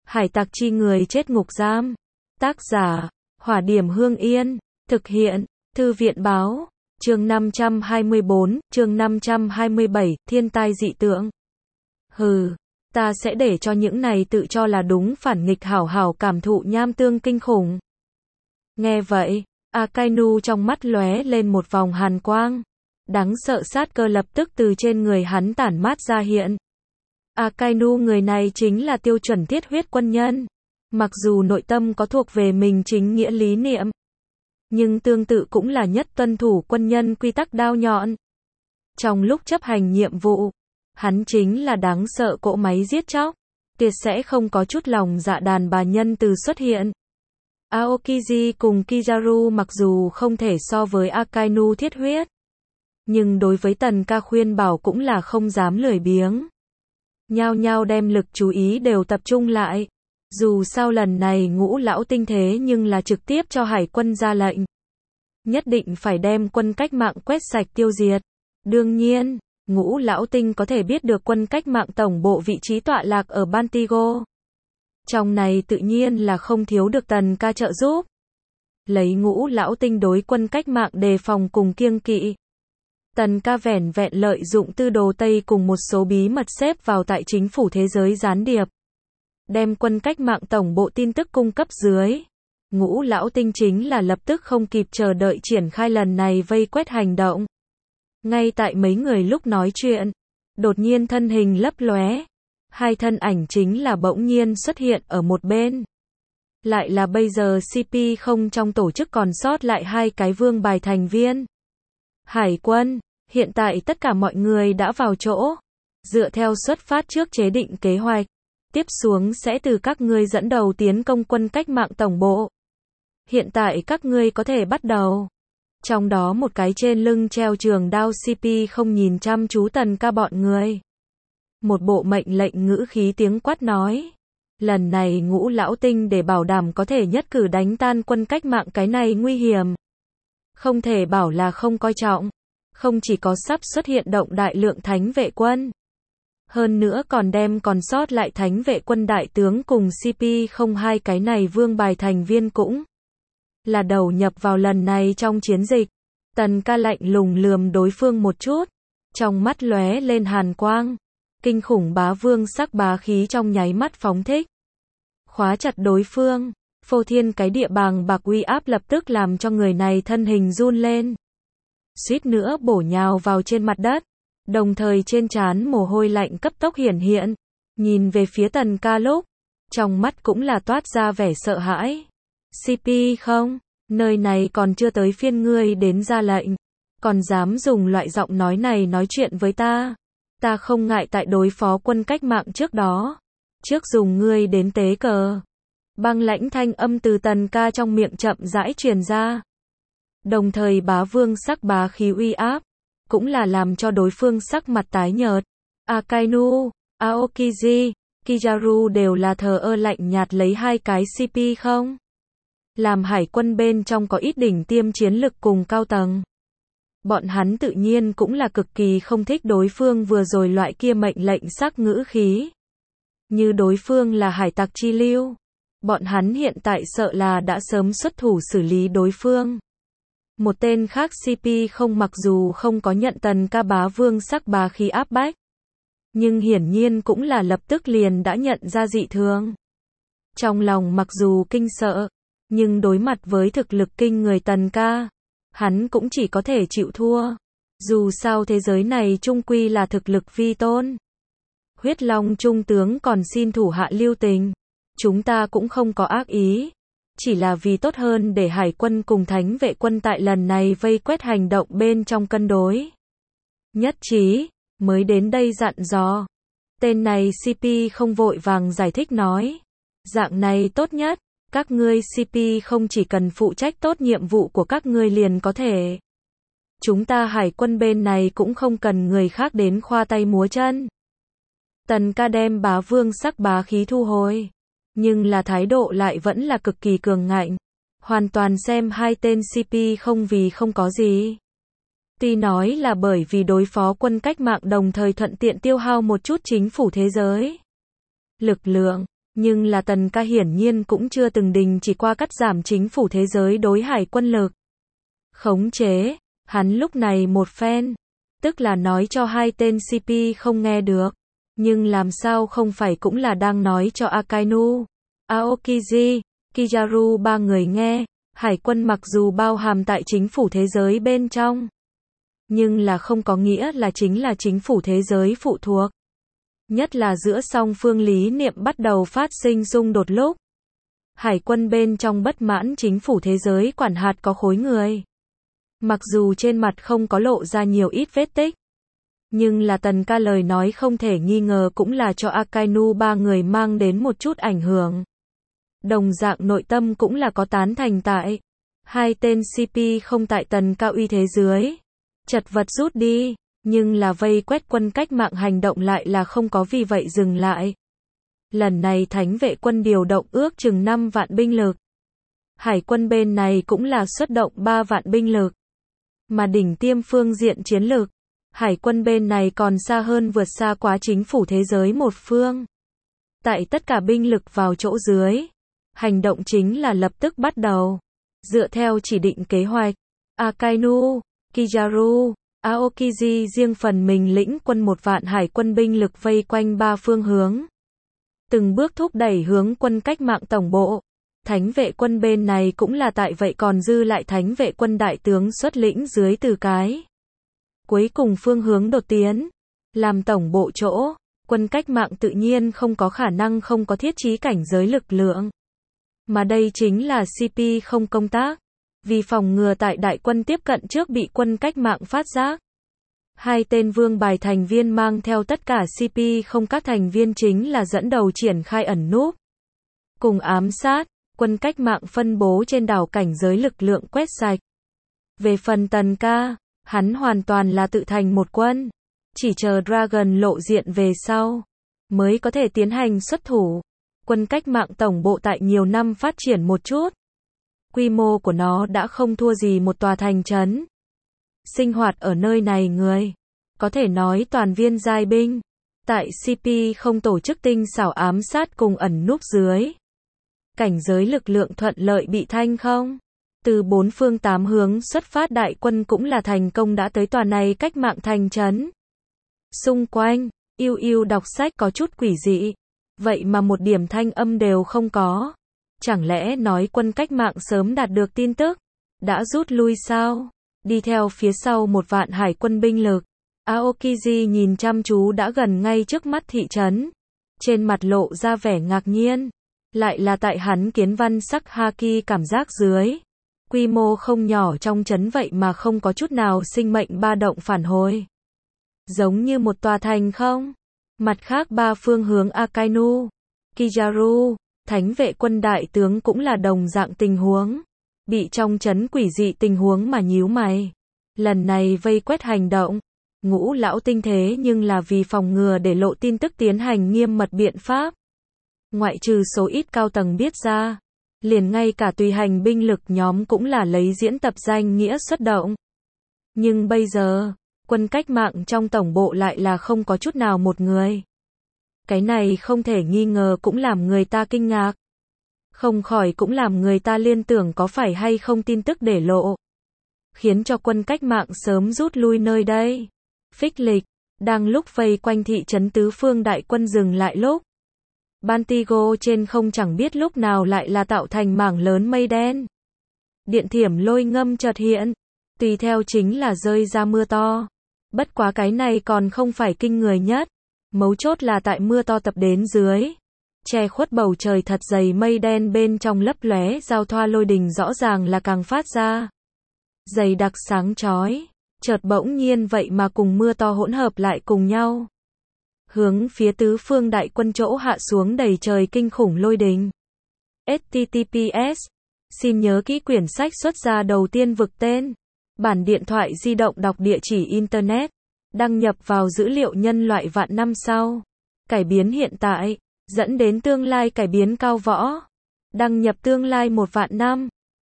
Hải tặc chi người chết ngục giam. Tác giả, Hỏa Điểm Hương Yên. Thực hiện, Thư viện báo. Chương 524, chương 527, thiên tai dị tượng. Hừ, ta sẽ để cho những này tự cho là đúng phản nghịch hảo hảo cảm thụ nham tương kinh khủng. Nghe vậy, Akainu trong mắt lóe lên một vòng hàn quang. Đáng sợ sát cơ lập tức từ trên người hắn tản mát ra hiện. Akainu người này chính là tiêu chuẩn thiết huyết quân nhân. Mặc dù nội tâm có thuộc về mình chính nghĩa lý niệm, nhưng tương tự cũng là nhất tuân thủ quân nhân quy tắc đao nhọn. Trong lúc chấp hành nhiệm vụ, hắn chính là đáng sợ cỗ máy giết chóc, tuyệt sẽ không có chút lòng dạ đàn bà nhân từ xuất hiện. Aokiji cùng Kizaru mặc dù không thể so với Akainu thiết huyết, nhưng đối với Tần Ca khuyên bảo cũng là không dám lười biếng. Nhao nhao đem lực chú ý đều tập trung lại. Dù sao lần này Ngũ lão tinh thế nhưng là trực tiếp cho hải quân ra lệnh. Nhất định phải đem quân cách mạng quét sạch tiêu diệt. Đương nhiên, Ngũ lão tinh có thể biết được quân cách mạng tổng bộ vị trí tọa lạc ở Bantigo. Trong này tự nhiên là không thiếu được Tần Ca trợ giúp. Lấy Ngũ lão tinh đối quân cách mạng đề phòng cùng kiêng kỵ. Tần Ca vẻn vẹn lợi dụng tư đồ Tây cùng một số bí mật xếp vào tại chính phủ thế giới gián điệp. Đem quân cách mạng tổng bộ tin tức cung cấp dưới. Ngũ lão tinh chính là lập tức không kịp chờ đợi triển khai lần này vây quét hành động. Ngay tại mấy người lúc nói chuyện, đột nhiên thân hình lấp lóe. Hai thân ảnh chính là bỗng nhiên xuất hiện ở một bên. Lại là bây giờ CP không trong tổ chức còn sót lại hai cái vương bài thành viên. Hải quân, hiện tại tất cả mọi người đã vào chỗ. Dựa theo xuất phát trước chế định kế hoạch. Tiếp xuống sẽ từ các ngươi dẫn đầu tiến công quân cách mạng tổng bộ. Hiện tại các ngươi có thể bắt đầu. Trong đó một cái trên lưng treo trường đao CP không nhìn chăm chú Tần Ca bọn người. Một bộ mệnh lệnh ngữ khí tiếng quát nói. Lần này Ngũ lão tinh để bảo đảm có thể nhất cử đánh tan quân cách mạng cái này nguy hiểm. Không thể bảo là không coi trọng. Không chỉ có sắp xuất hiện động đại lượng thánh vệ quân. Hơn nữa còn đem còn sót lại thánh vệ quân đại tướng cùng CP02 cái này vương bài thành viên cũng là đầu nhập vào lần này trong chiến dịch. Tần Ca lạnh lùng lườm đối phương một chút, trong mắt lóe lên hàn quang, kinh khủng bá vương sắc bá khí trong nháy mắt phóng thích. Khóa chặt đối phương, phô thiên cái địa bàng bạc uy áp lập tức làm cho người này thân hình run lên. Suýt nữa bổ nhào vào trên mặt đất. Đồng thời trên trán mồ hôi lạnh cấp tốc hiển hiện, nhìn về phía Tần Ca lúc, trong mắt cũng là toát ra vẻ sợ hãi. CP không, nơi này còn chưa tới phiên ngươi đến ra lệnh, còn dám dùng loại giọng nói này nói chuyện với ta. Ta không ngại tại đối phó quân cách mạng trước đó, trước dùng ngươi đến tế cờ. Băng lãnh thanh âm từ Tần Ca trong miệng chậm rãi truyền ra. Đồng thời bá vương sắc bá khí uy áp cũng là làm cho đối phương sắc mặt tái nhợt. Akainu, Aokiji, Kizaru đều là thờ ơ lạnh nhạt lấy hai cái CP không. Làm hải quân bên trong có ít đỉnh tiêm chiến lực cùng cao tầng. Bọn hắn tự nhiên cũng là cực kỳ không thích đối phương vừa rồi loại kia mệnh lệnh sắc ngữ khí. Như đối phương là hải tặc chi lưu. Bọn hắn hiện tại sợ là đã sớm xuất thủ xử lý đối phương. Một tên khác CP không mặc dù không có nhận Tần Ca bá vương sắc bá khí áp bách, nhưng hiển nhiên cũng là lập tức liền đã nhận ra dị thường. Trong lòng mặc dù kinh sợ, nhưng đối mặt với thực lực kinh người Tần Ca, hắn cũng chỉ có thể chịu thua. Dù sao thế giới này chung quy là thực lực vi tôn. Huyết Long trung tướng còn xin thủ hạ lưu tình. Chúng ta cũng không có ác ý. Chỉ là vì tốt hơn để hải quân cùng thánh vệ quân tại lần này vây quét hành động bên trong cân đối. Nhất trí, mới đến đây dặn dò. Tên này CP không vội vàng giải thích nói. Dạng này tốt nhất, các ngươi CP không chỉ cần phụ trách tốt nhiệm vụ của các ngươi liền có thể. Chúng ta hải quân bên này cũng không cần người khác đến khoa tay múa chân. Tần Ca đem bá vương sắc bá khí thu hồi. Nhưng là thái độ lại vẫn là cực kỳ cường ngạnh. Hoàn toàn xem hai tên CP không vì không có gì. Tuy nói là bởi vì đối phó quân cách mạng đồng thời thuận tiện tiêu hao một chút chính phủ thế giới lực lượng, Nhưng là Tần ca hiển nhiên cũng chưa từng đình chỉ qua cắt giảm chính phủ thế giới đối hải quân lực khống chế, hắn lúc này một phen, tức là nói cho hai tên CP không nghe được, nhưng làm sao không phải cũng là đang nói cho Akainu, Aokiji, Kizaru ba người nghe, hải quân mặc dù bao hàm tại chính phủ thế giới bên trong, nhưng là không có nghĩa là chính phủ thế giới phụ thuộc. Nhất là giữa song phương lý niệm bắt đầu phát sinh xung đột lúc. Hải quân bên trong bất mãn chính phủ thế giới quản hạt có khối người. Mặc dù trên mặt không có lộ ra nhiều ít vết tích. Nhưng là Tần ca lời nói không thể nghi ngờ cũng là cho Akainu ba người mang đến một chút ảnh hưởng. Đồng dạng nội tâm cũng là có tán thành tại. Hai tên CP không tại Tần ca uy thế dưới. Chật vật rút đi. Nhưng là vây quét quân cách mạng hành động lại là không có vì vậy dừng lại. Lần này Thánh vệ quân điều động ước chừng 5 vạn binh lực. Hải quân bên này cũng là xuất động 3 vạn binh lực. Mà đỉnh tiêm phương diện chiến lược, hải quân bên này còn xa hơn vượt xa quá chính phủ thế giới một phương. Tại tất cả binh lực vào chỗ dưới, hành động chính là lập tức bắt đầu. Dựa theo chỉ định kế hoạch, Akainu, Kizaru, Aokiji riêng phần mình lĩnh quân 1 vạn hải quân binh lực vây quanh 3 phương hướng. Từng bước thúc đẩy hướng quân cách mạng tổng bộ. Thánh vệ quân bên này cũng là tại vậy còn dư lại thánh vệ quân đại tướng xuất lĩnh dưới từ cái. Cuối cùng phương hướng đột tiến. Làm tổng bộ chỗ, quân cách mạng tự nhiên không có khả năng không có thiết trí cảnh giới lực lượng. Mà đây chính là CP không công tác. Vì phòng ngừa tại đại quân tiếp cận trước bị quân cách mạng phát giác. Hai tên vương bài thành viên mang theo tất cả CP không các thành viên chính là dẫn đầu triển khai ẩn núp. Cùng ám sát, quân cách mạng phân bố trên đảo cảnh giới lực lượng quét sạch. Về phần Tần ca, hắn hoàn toàn là tự thành một quân. Chỉ chờ Dragon lộ diện về sau, mới có thể tiến hành xuất thủ. Quân cách mạng tổng bộ tại nhiều năm phát triển một chút. Quy mô của nó đã không thua gì một tòa thành trấn. Sinh hoạt ở nơi này người, có thể nói toàn viên giai binh. Tại CP không tổ chức tinh xảo ám sát cùng ẩn núp dưới. Cảnh giới lực lượng thuận lợi bị thanh không. Từ 4 phương 8 hướng xuất phát đại quân cũng là thành công đã tới tòa này cách mạng thành trấn. Xung quanh, yêu đọc sách có chút quỷ dị. Vậy mà một điểm thanh âm đều không có. Chẳng lẽ nói quân cách mạng sớm đạt được tin tức, đã rút lui sao? Đi theo phía sau 1 vạn hải quân binh lực, Aokiji nhìn chăm chú đã gần ngay trước mắt thị trấn. Trên mặt lộ ra vẻ ngạc nhiên. Lại là tại hắn kiến văn sắc haki cảm giác dưới. Quy mô không nhỏ trong trấn vậy mà không có chút nào sinh mệnh ba động phản hồi. Giống như một tòa thành không? Mặt khác 3 phương hướng Akainu, Kizaru, thánh vệ quân đại tướng cũng là đồng dạng tình huống. Bị trong trấn quỷ dị tình huống mà nhíu mày. Lần này vây quét hành động. Ngũ lão tinh thế nhưng là vì phòng ngừa để lộ tin tức tiến hành nghiêm mật biện pháp. Ngoại trừ số ít cao tầng biết ra. Liền ngay cả tùy hành binh lực nhóm cũng là lấy diễn tập danh nghĩa xuất động. Nhưng bây giờ, quân cách mạng trong tổng bộ lại là không có chút nào một người. Cái này không thể nghi ngờ cũng làm người ta kinh ngạc. Không khỏi cũng làm người ta liên tưởng có phải hay không tin tức để lộ. Khiến cho quân cách mạng sớm rút lui nơi đây. Phích lịch, đang lúc vây quanh thị trấn tứ phương đại quân dừng lại lúc. Bantigo trên không chẳng biết lúc nào lại là tạo thành mảng lớn mây đen. Điện thiểm lôi ngâm chợt hiện, tùy theo chính là rơi ra mưa to. Bất quá cái này còn không phải kinh người nhất. Mấu chốt là tại mưa to tập đến dưới. Che khuất bầu trời thật dày mây đen bên trong lấp lóe giao thoa lôi đình rõ ràng là càng phát ra. Dày đặc sáng chói. Chợt bỗng nhiên vậy mà cùng mưa to hỗn hợp lại cùng nhau. Hướng phía tứ phương đại quân chỗ hạ xuống đầy trời kinh khủng lôi đình. HTTPS. Xin nhớ kỹ quyển sách xuất ra đầu tiên vực tên. Bản điện thoại di động đọc địa chỉ Internet. Đăng nhập vào dữ liệu nhân loại vạn năm sau. Cải biến hiện tại. Dẫn đến tương lai cải biến cao võ. Đăng nhập tương lai 1 vạn năm.